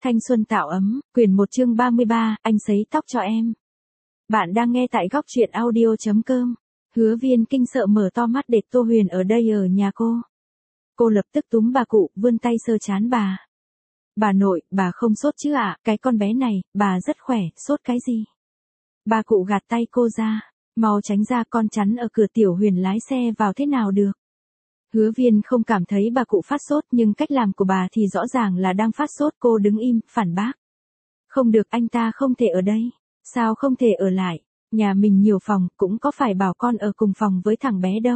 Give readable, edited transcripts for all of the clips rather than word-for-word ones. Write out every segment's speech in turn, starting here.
Thanh xuân tạo ấm, quyển 1 chương 33, anh sấy tóc cho em. Bạn đang nghe tại góc truyện audio.com. Hứa Viên kinh sợ mở to mắt để Tô Huyền ở đây ở nhà cô. Cô lập tức túm bà cụ, vươn tay sờ trán bà. Bà nội, bà không sốt chứ ạ, cái con bé này, bà rất khỏe, sốt cái gì? Bà cụ gạt tay cô ra, mau tránh ra, con chắn ở cửa, Tiểu Huyền lái xe vào thế nào được. Hứa Viên không cảm thấy bà cụ phát sốt, nhưng cách làm của bà thì rõ ràng là đang phát sốt. Cô đứng im, phản bác. Không được, anh ta không thể ở đây. Sao không thể ở lại? Nhà mình nhiều phòng, cũng có phải bảo con ở cùng phòng với thằng bé đâu.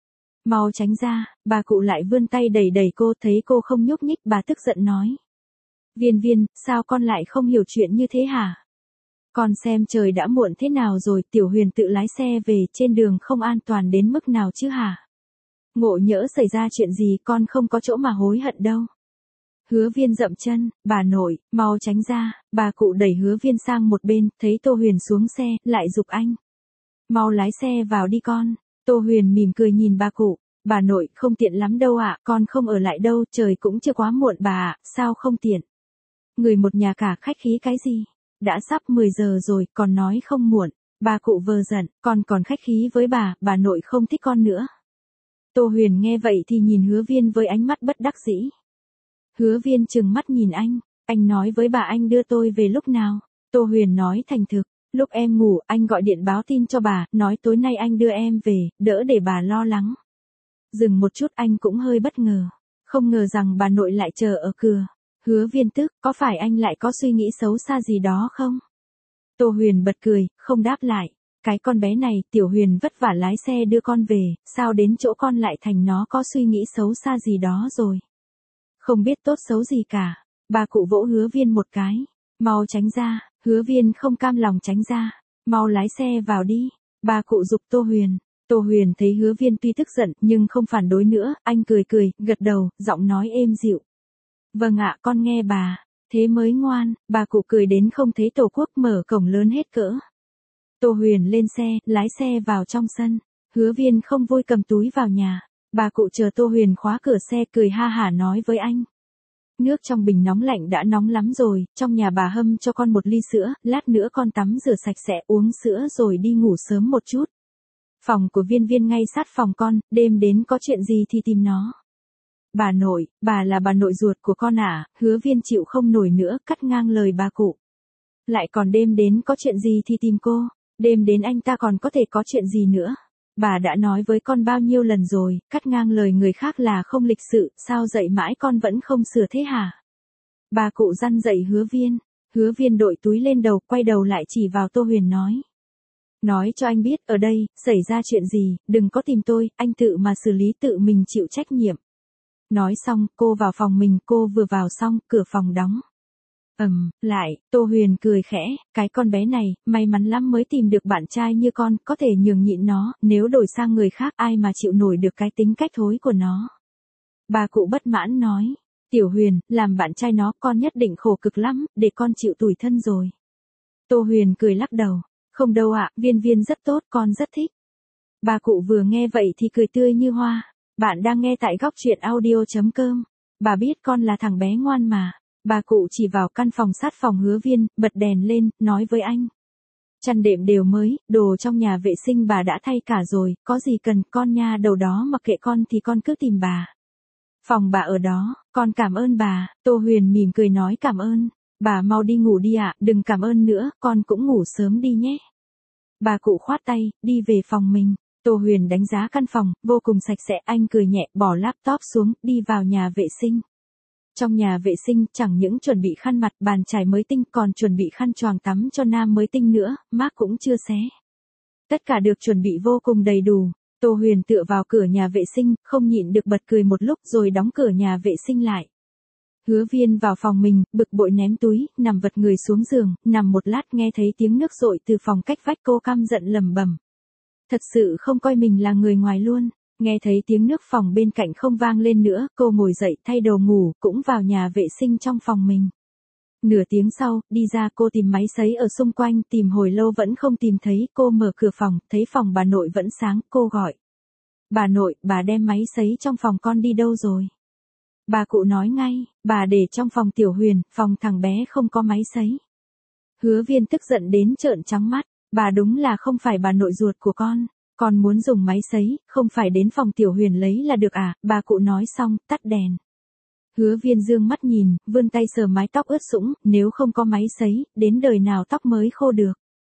Mau tránh ra, bà cụ lại vươn tay đẩy đẩy cô, thấy cô không nhúc nhích, bà tức giận nói. Viên, sao con lại không hiểu chuyện như thế hả? Con xem trời đã muộn thế nào rồi, Tiểu Huyền tự lái xe về, trên đường không an toàn đến mức nào chứ hả? Ngộ nhỡ xảy ra chuyện gì, con không có chỗ mà hối hận đâu. Hứa Viên dậm chân, bà nội, mau tránh ra, bà cụ đẩy Hứa Viên sang một bên, thấy Tô Huyền xuống xe, lại giục anh. Mau lái xe vào đi con. Tô Huyền mỉm cười nhìn bà cụ, bà nội, không tiện lắm đâu ạ, con không ở lại đâu, trời cũng chưa quá muộn bà ạ, sao không tiện. Người một nhà cả khách khí cái gì, đã sắp 10 giờ rồi, còn nói không muộn, bà cụ vờ giận, con còn khách khí với bà nội không thích con nữa. Tô Huyền nghe vậy thì nhìn Hứa Viên với ánh mắt bất đắc dĩ. Hứa Viên trừng mắt nhìn anh nói với bà anh đưa tôi về lúc nào? Tô Huyền nói thành thực, lúc em ngủ anh gọi điện báo tin cho bà, nói tối nay anh đưa em về, đỡ để bà lo lắng. Dừng một chút, anh cũng hơi bất ngờ, không ngờ rằng bà nội lại chờ ở cửa. Hứa Viên tức, có phải anh lại có suy nghĩ xấu xa gì đó không? Tô Huyền bật cười, không đáp lại. Cái con bé này, Tiểu Huyền vất vả lái xe đưa con về, sao đến chỗ con lại thành nó có suy nghĩ xấu xa gì đó rồi. Không biết tốt xấu gì cả. Bà cụ vỗ Hứa Viên một cái. Mau tránh ra, Hứa Viên không cam lòng tránh ra. Mau lái xe vào đi. Bà cụ giục Tô Huyền. Tô Huyền thấy Hứa Viên tuy tức giận, nhưng không phản đối nữa, anh cười, gật đầu, giọng nói êm dịu. Vâng ạ, con nghe bà. Thế mới ngoan, bà cụ cười đến không thấy tổ quốc, mở cổng lớn hết cỡ. Tô Huyền lên xe, lái xe vào trong sân. Hứa Viên không vui cầm túi vào nhà. Bà cụ chờ Tô Huyền khóa cửa xe, cười ha hả nói với anh. Nước trong bình nóng lạnh đã nóng lắm rồi, trong nhà bà hâm cho con một ly sữa, lát nữa con tắm rửa sạch sẽ, uống sữa rồi đi ngủ sớm một chút. Phòng của Viên ngay sát phòng con, đêm đến có chuyện gì thì tìm nó. Bà nội, bà là bà nội ruột của con à? Hứa Viên chịu không nổi nữa, cắt ngang lời bà cụ. Lại còn đêm đến có chuyện gì thì tìm cô, đêm đến anh ta còn có thể có chuyện gì nữa. Bà đã nói với con bao nhiêu lần rồi, cắt ngang lời người khác là không lịch sự, sao dạy mãi con vẫn không sửa thế hả? Bà cụ răn dạy Hứa Viên đội túi lên đầu, quay đầu lại chỉ vào Tô Huyền nói. Nói cho anh biết, ở đây, xảy ra chuyện gì, đừng có tìm tôi, anh tự mà xử lý, tự mình chịu trách nhiệm. Nói xong, cô vào phòng mình, cô vừa vào xong, cửa phòng đóng. Lại, Tô Huyền cười khẽ, cái con bé này, may mắn lắm mới tìm được bạn trai như con, có thể nhường nhịn nó, nếu đổi sang người khác ai mà chịu nổi được cái tính cách thối của nó. Bà cụ bất mãn nói, Tiểu Huyền, làm bạn trai nó, con nhất định khổ cực lắm, để con chịu tủi thân rồi. Tô Huyền cười lắc đầu, không đâu ạ, Viên rất tốt, con rất thích. Bà cụ vừa nghe vậy thì cười tươi như hoa. Bạn đang nghe tại góc truyện audio.com. Bà biết con là thằng bé ngoan mà. Bà cụ chỉ vào căn phòng sát phòng Hứa Viên, bật đèn lên, nói với anh. Chăn đệm đều mới, đồ trong nhà vệ sinh bà đã thay cả rồi, có gì cần con nha đầu đó mặc kệ con thì con cứ tìm bà. Phòng bà ở đó, con cảm ơn bà. Tô Huyền mỉm cười nói cảm ơn. Bà mau đi ngủ đi ạ, đừng cảm ơn nữa, con cũng ngủ sớm đi nhé. Bà cụ khoát tay, đi về phòng mình. Tô Huyền đánh giá căn phòng, vô cùng sạch sẽ, anh cười nhẹ, bỏ laptop xuống, đi vào nhà vệ sinh. Trong nhà vệ sinh, chẳng những chuẩn bị khăn mặt, bàn chải mới tinh, còn chuẩn bị khăn choàng tắm cho nam mới tinh nữa, mác cũng chưa xé. Tất cả được chuẩn bị vô cùng đầy đủ. Tô Huyền tựa vào cửa nhà vệ sinh, không nhịn được bật cười một lúc rồi đóng cửa nhà vệ sinh lại. Hứa Viên vào phòng mình, bực bội ném túi, nằm vật người xuống giường, nằm một lát nghe thấy tiếng nước dội từ phòng cách vách, cô căm giận lẩm bẩm. Thật sự không coi mình là người ngoài luôn. Nghe thấy tiếng nước phòng bên cạnh không vang lên nữa, cô ngồi dậy thay đồ ngủ, cũng vào nhà vệ sinh trong phòng mình. Nửa tiếng sau, đi ra cô tìm máy sấy ở xung quanh, tìm hồi lâu vẫn không tìm thấy, cô mở cửa phòng, thấy phòng bà nội vẫn sáng, cô gọi. Bà nội, bà đem máy sấy trong phòng con đi đâu rồi? Bà cụ nói ngay, bà để trong phòng Tiểu Huyền, phòng thằng bé không có máy sấy. Hứa Viên tức giận đến trợn trắng mắt, bà đúng là không phải bà nội ruột của con muốn dùng máy sấy, không phải đến phòng Tiểu Huyền lấy là được à, bà cụ nói xong, tắt đèn. Hứa Viên dương mắt nhìn, vươn tay sờ mái tóc ướt sũng, nếu không có máy sấy, đến đời nào tóc mới khô được.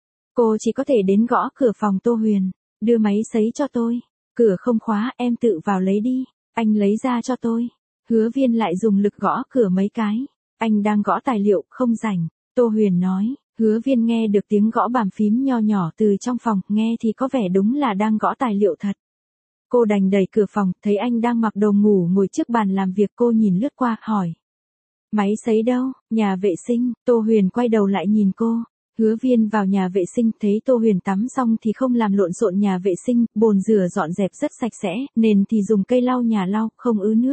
Cô chỉ có thể đến gõ cửa phòng Tô Huyền, đưa máy sấy cho tôi. Cửa không khóa, em tự vào lấy đi, anh lấy ra cho tôi. Hứa Viên lại dùng lực gõ cửa mấy cái. Anh đang gõ tài liệu, không rảnh. Tô Huyền nói. Hứa Viên nghe được tiếng gõ bàn phím nho nhỏ từ trong phòng, nghe thì có vẻ đúng là đang gõ tài liệu thật. Cô đành đẩy cửa phòng, thấy anh đang mặc đồ ngủ ngồi trước bàn làm việc, cô nhìn lướt qua, hỏi. Máy sấy đâu? Nhà vệ sinh. Tô Huyền quay đầu lại nhìn cô. Hứa Viên vào nhà vệ sinh, thấy Tô Huyền tắm xong thì không làm lộn xộn nhà vệ sinh, bồn rửa dọn dẹp rất sạch sẽ, nền thì dùng cây lau nhà lau, không ứ nước.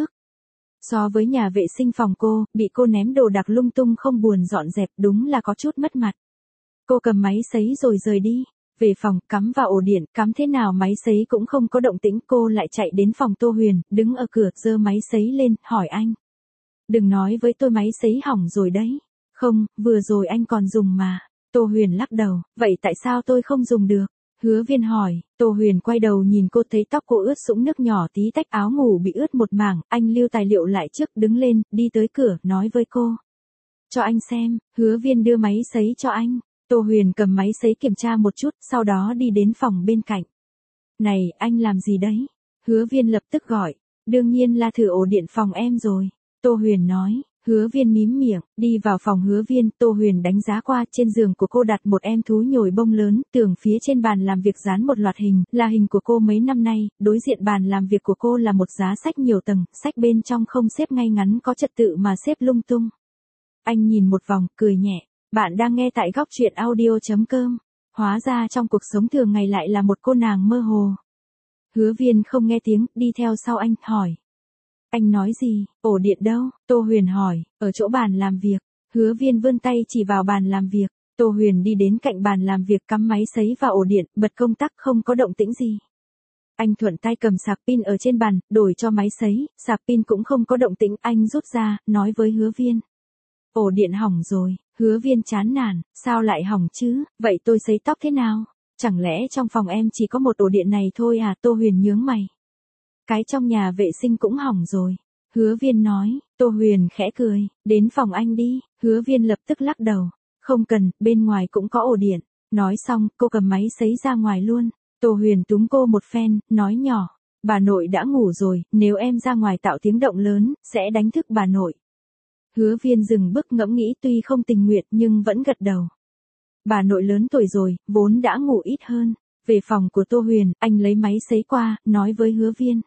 So với nhà vệ sinh phòng cô, bị cô ném đồ đạc lung tung không buồn dọn dẹp, đúng là có chút mất mặt. Cô cầm máy sấy rồi rời đi. Về phòng, cắm vào ổ điện, cắm thế nào máy sấy cũng không có động tĩnh, cô lại chạy đến phòng Tô Huyền, đứng ở cửa, giơ máy sấy lên, hỏi anh. Đừng nói với tôi máy sấy hỏng rồi đấy. Không, vừa rồi anh còn dùng mà. Tô Huyền lắc đầu, vậy tại sao tôi không dùng được? Hứa Viên hỏi, Tô Huyền quay đầu nhìn cô, thấy tóc cô ướt sũng nước nhỏ tí tách, áo ngủ bị ướt một mảng, anh lưu tài liệu lại trước, đứng lên, đi tới cửa, nói với cô. Cho anh xem. Hứa Viên đưa máy sấy cho anh. Tô Huyền cầm máy sấy kiểm tra một chút, sau đó đi đến phòng bên cạnh. Này, anh làm gì đấy? Hứa Viên lập tức gọi. Đương nhiên là thử ổ điện phòng em rồi. Tô Huyền nói. Hứa Viên mím miệng, đi vào phòng Hứa Viên, Tô Huyền đánh giá qua, trên giường của cô đặt một em thú nhồi bông lớn, tường phía trên bàn làm việc dán một loạt hình, là hình của cô mấy năm nay, đối diện bàn làm việc của cô là một giá sách nhiều tầng, sách bên trong không xếp ngay ngắn có trật tự mà xếp lung tung. Anh nhìn một vòng, cười nhẹ, bạn đang nghe tại góc truyện audio.com, hóa ra trong cuộc sống thường ngày lại là một cô nàng mơ hồ. Hứa Viên không nghe tiếng, đi theo sau anh, hỏi. Anh nói gì? Ổ điện đâu? Tô Huyền hỏi. Ở chỗ bàn làm việc. Hứa Viên vươn tay chỉ vào bàn làm việc. Tô Huyền đi đến cạnh bàn làm việc, cắm máy sấy vào ổ điện, bật công tắc, không có động tĩnh gì. Anh thuận tay cầm sạc pin ở trên bàn, đổi cho máy sấy, sạc pin cũng không có động tĩnh, anh rút ra, nói với Hứa Viên. Ổ điện hỏng rồi. Hứa Viên chán nản, sao lại hỏng chứ, vậy tôi sấy tóc thế nào? Chẳng lẽ trong phòng em chỉ có một ổ điện này thôi à? Tô Huyền nhướng mày. Cái trong nhà vệ sinh cũng hỏng rồi. Hứa Viên nói. Tô Huyền khẽ cười, đến phòng anh đi. Hứa Viên lập tức lắc đầu. Không cần, bên ngoài cũng có ổ điện. Nói xong, cô cầm máy sấy ra ngoài luôn. Tô Huyền túm cô một phen, nói nhỏ. Bà nội đã ngủ rồi, nếu em ra ngoài tạo tiếng động lớn, sẽ đánh thức bà nội. Hứa Viên dừng bước ngẫm nghĩ, tuy không tình nguyện nhưng vẫn gật đầu. Bà nội lớn tuổi rồi, vốn đã ngủ ít hơn. Về phòng của Tô Huyền, anh lấy máy sấy qua, nói với Hứa Viên.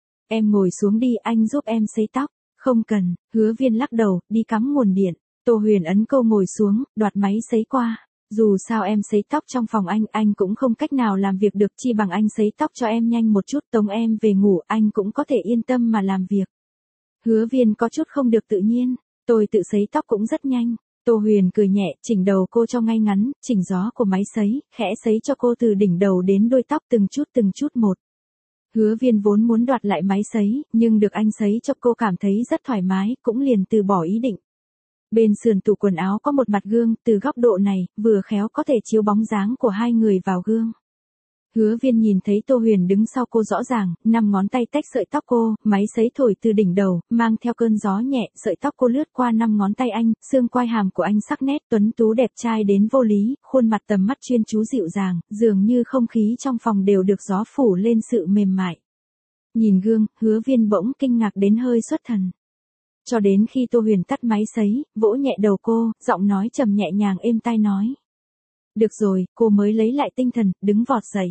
Em ngồi xuống đi, anh giúp em sấy tóc. Không cần. Hứa Viên lắc đầu, đi cắm nguồn điện. Tô Huyền ấn cô ngồi xuống, đoạt máy sấy qua. Dù sao em sấy tóc trong phòng anh cũng không cách nào làm việc được, chi bằng anh sấy tóc cho em nhanh một chút, tống em về ngủ, anh cũng có thể yên tâm mà làm việc. Hứa Viên có chút không được tự nhiên. Tôi tự sấy tóc cũng rất nhanh. Tô Huyền cười nhẹ, chỉnh đầu cô cho ngay ngắn, chỉnh gió của máy sấy, khẽ sấy cho cô từ đỉnh đầu đến đuôi tóc từng chút một. Hứa Viên vốn muốn đoạt lại máy sấy, nhưng được anh sấy cho cô cảm thấy rất thoải mái, cũng liền từ bỏ ý định. Bên sườn tủ quần áo có một mặt gương, từ góc độ này, vừa khéo có thể chiếu bóng dáng của hai người vào gương. Hứa Viên nhìn thấy Tô Huyền đứng sau cô rõ ràng, 5 ngón tay tách sợi tóc cô, máy sấy thổi từ đỉnh đầu, mang theo cơn gió nhẹ, sợi tóc cô lướt qua 5 ngón tay anh, xương quai hàm của anh sắc nét tuấn tú đẹp trai đến vô lý, khuôn mặt tầm mắt chuyên chú dịu dàng, dường như không khí trong phòng đều được gió phủ lên sự mềm mại. Nhìn gương, Hứa Viên bỗng kinh ngạc đến hơi xuất thần. Cho đến khi Tô Huyền tắt máy sấy, vỗ nhẹ đầu cô, giọng nói trầm nhẹ nhàng êm tai nói. Được rồi, cô mới lấy lại tinh thần, đứng vọt dậy.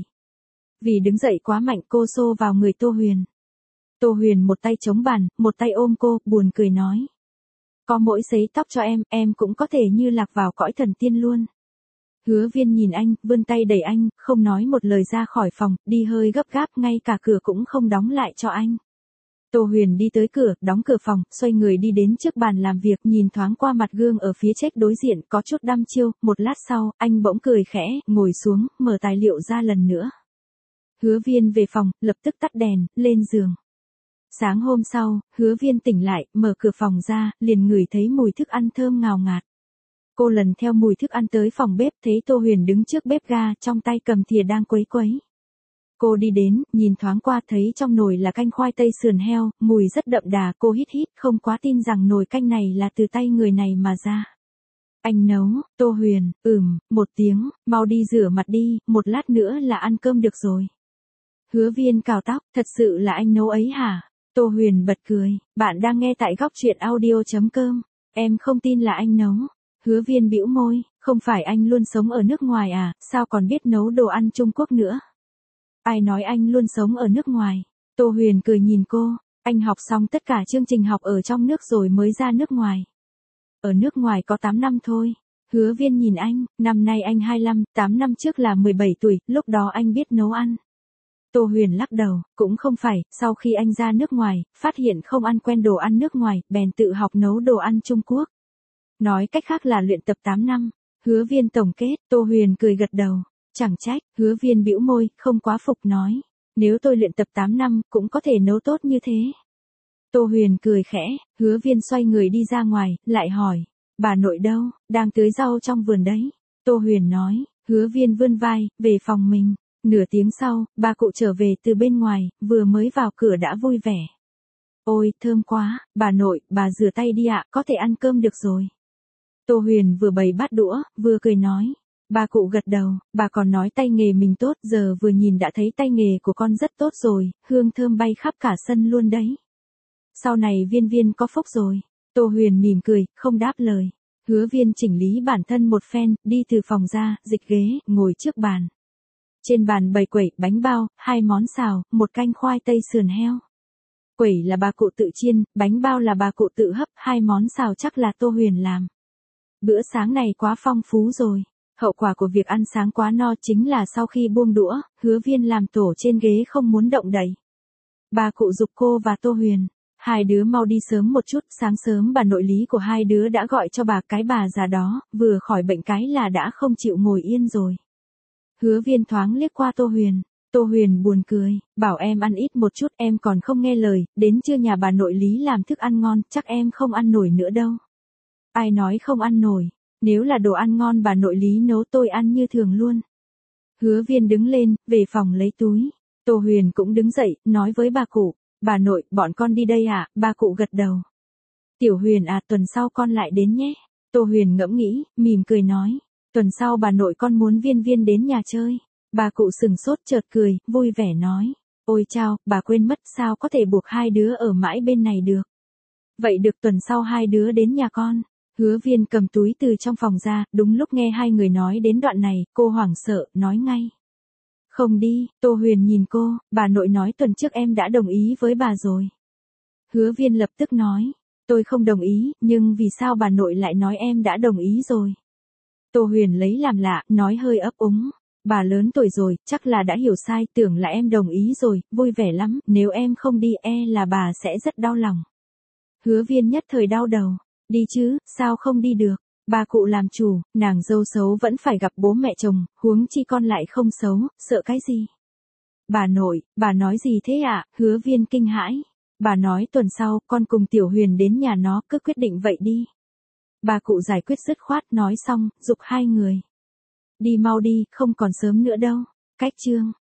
Vì đứng dậy quá mạnh, cô xô vào người Tô Huyền. Tô Huyền một tay chống bàn, một tay ôm cô, buồn cười nói. Có mỗi sấy tóc cho em cũng có thể như lạc vào cõi thần tiên luôn. Hứa Viên nhìn anh, vươn tay đẩy anh, không nói một lời ra khỏi phòng, đi hơi gấp gáp, ngay cả cửa cũng không đóng lại cho anh. Tô Huyền đi tới cửa, đóng cửa phòng, xoay người đi đến trước bàn làm việc, nhìn thoáng qua mặt gương ở phía check đối diện, có chút đăm chiêu, một lát sau, anh bỗng cười khẽ, ngồi xuống, mở tài liệu ra lần nữa. Hứa Viên về phòng, lập tức tắt đèn, lên giường. Sáng hôm sau, Hứa Viên tỉnh lại, mở cửa phòng ra, liền ngửi thấy mùi thức ăn thơm ngào ngạt. Cô lần theo mùi thức ăn tới phòng bếp, thấy Tô Huyền đứng trước bếp ga, trong tay cầm thìa đang quấy quấy. Cô đi đến, nhìn thoáng qua thấy trong nồi là canh khoai tây sườn heo, mùi rất đậm đà, cô hít hít, không quá tin rằng nồi canh này là từ tay người này mà ra. Anh nấu, Tô Huyền, một tiếng, mau đi rửa mặt đi, một lát nữa là ăn cơm được rồi. Hứa Viên cào tóc, thật sự là anh nấu ấy hả? Tô Huyền bật cười, bạn đang nghe tại góc truyện audio.com, em không tin là anh nấu. Hứa Viên bĩu môi, không phải anh luôn sống ở nước ngoài à, sao còn biết nấu đồ ăn Trung Quốc nữa? Ai nói anh luôn sống ở nước ngoài? Tô Huyền cười nhìn cô, anh học xong tất cả chương trình học ở trong nước rồi mới ra nước ngoài. Ở nước ngoài có 8 năm thôi. Hứa Viên nhìn anh, năm nay anh 25, 8 năm trước là 17 tuổi, lúc đó anh biết nấu ăn. Tô Huyền lắc đầu, cũng không phải, sau khi anh ra nước ngoài, phát hiện không ăn quen đồ ăn nước ngoài, bèn tự học nấu đồ ăn Trung Quốc. Nói cách khác là luyện tập 8 năm. Hứa Viên tổng kết, Tô Huyền cười gật đầu. Chẳng trách, Hứa Viên bĩu môi, không quá phục nói. Nếu tôi luyện tập 8 năm, cũng có thể nấu tốt như thế. Tô Huyền cười khẽ, Hứa Viên xoay người đi ra ngoài, lại hỏi. Bà nội đâu, đang tưới rau trong vườn đấy. Tô Huyền nói, Hứa Viên vươn vai, về phòng mình. Nửa tiếng sau, bà cụ trở về từ bên ngoài, vừa mới vào cửa đã vui vẻ. Ôi, thơm quá, bà nội, bà rửa tay đi ạ, có thể ăn cơm được rồi. Tô Huyền vừa bày bát đũa, vừa cười nói. Bà cụ gật đầu, bà còn nói tay nghề mình tốt, giờ vừa nhìn đã thấy tay nghề của con rất tốt rồi, hương thơm bay khắp cả sân luôn đấy. Sau này Viên Viên có phúc rồi. Tô Huyền mỉm cười, không đáp lời. Hứa Viên chỉnh lý bản thân một phen, đi từ phòng ra, dịch ghế, ngồi trước bàn. Trên bàn bày quẩy, bánh bao, 2 món xào, một canh khoai tây sườn heo. Quẩy là bà cụ tự chiên, bánh bao là bà cụ tự hấp, 2 món xào chắc là Tô Huyền làm. Bữa sáng này quá phong phú rồi. Hậu quả của việc ăn sáng quá no chính là sau khi buông đũa, Hứa Viên làm tổ trên ghế không muốn động đậy. Bà cụ giục cô và Tô Huyền. Hai đứa mau đi sớm một chút, sáng sớm bà nội lý của hai đứa đã gọi cho cái bà già đó, vừa khỏi bệnh cái là đã không chịu ngồi yên rồi. Hứa Viên thoáng liếc qua Tô Huyền. Tô Huyền buồn cười, bảo em ăn ít một chút, em còn không nghe lời, đến trưa nhà bà nội lý làm thức ăn ngon, chắc em không ăn nổi nữa đâu. Ai nói không ăn nổi, nếu là đồ ăn ngon bà nội lý nấu tôi ăn như thường luôn. Hứa Viên đứng lên, về phòng lấy túi. Tô Huyền cũng đứng dậy, nói với bà cụ, bà nội, bọn con đi đây à, bà cụ gật đầu. Tiểu Huyền à, tuần sau con lại đến nhé. Tô Huyền ngẫm nghĩ, mỉm cười nói, tuần sau bà nội con muốn Viên Viên đến nhà chơi. Bà cụ sừng sốt chợt cười, vui vẻ nói, ôi chao, bà quên mất sao có thể buộc hai đứa ở mãi bên này được. Vậy được tuần sau hai đứa đến nhà con. Hứa Viên cầm túi từ trong phòng ra, đúng lúc nghe hai người nói đến đoạn này, cô hoảng sợ, nói ngay. Không đi, Tô Huyền nhìn cô, bà nội nói tuần trước em đã đồng ý với bà rồi. Hứa Viên lập tức nói, tôi không đồng ý, nhưng vì sao bà nội lại nói em đã đồng ý rồi? Tô Huyền lấy làm lạ, nói hơi ấp úng. Bà lớn tuổi rồi, chắc là đã hiểu sai, tưởng là em đồng ý rồi, vui vẻ lắm, nếu em không đi là bà sẽ rất đau lòng. Hứa Viên nhất thời đau đầu, đi chứ, sao không đi được, bà cụ làm chủ, nàng dâu xấu vẫn phải gặp bố mẹ chồng, huống chi con lại không xấu, sợ cái gì. Bà nội, bà nói gì thế ạ? Hứa Viên kinh hãi. Bà nói tuần sau, con cùng Tiểu Huyền đến nhà nó, cứ quyết định vậy đi. Bà cụ giải quyết dứt khoát, nói xong, giục hai người. Đi mau đi, không còn sớm nữa đâu. Cách chương.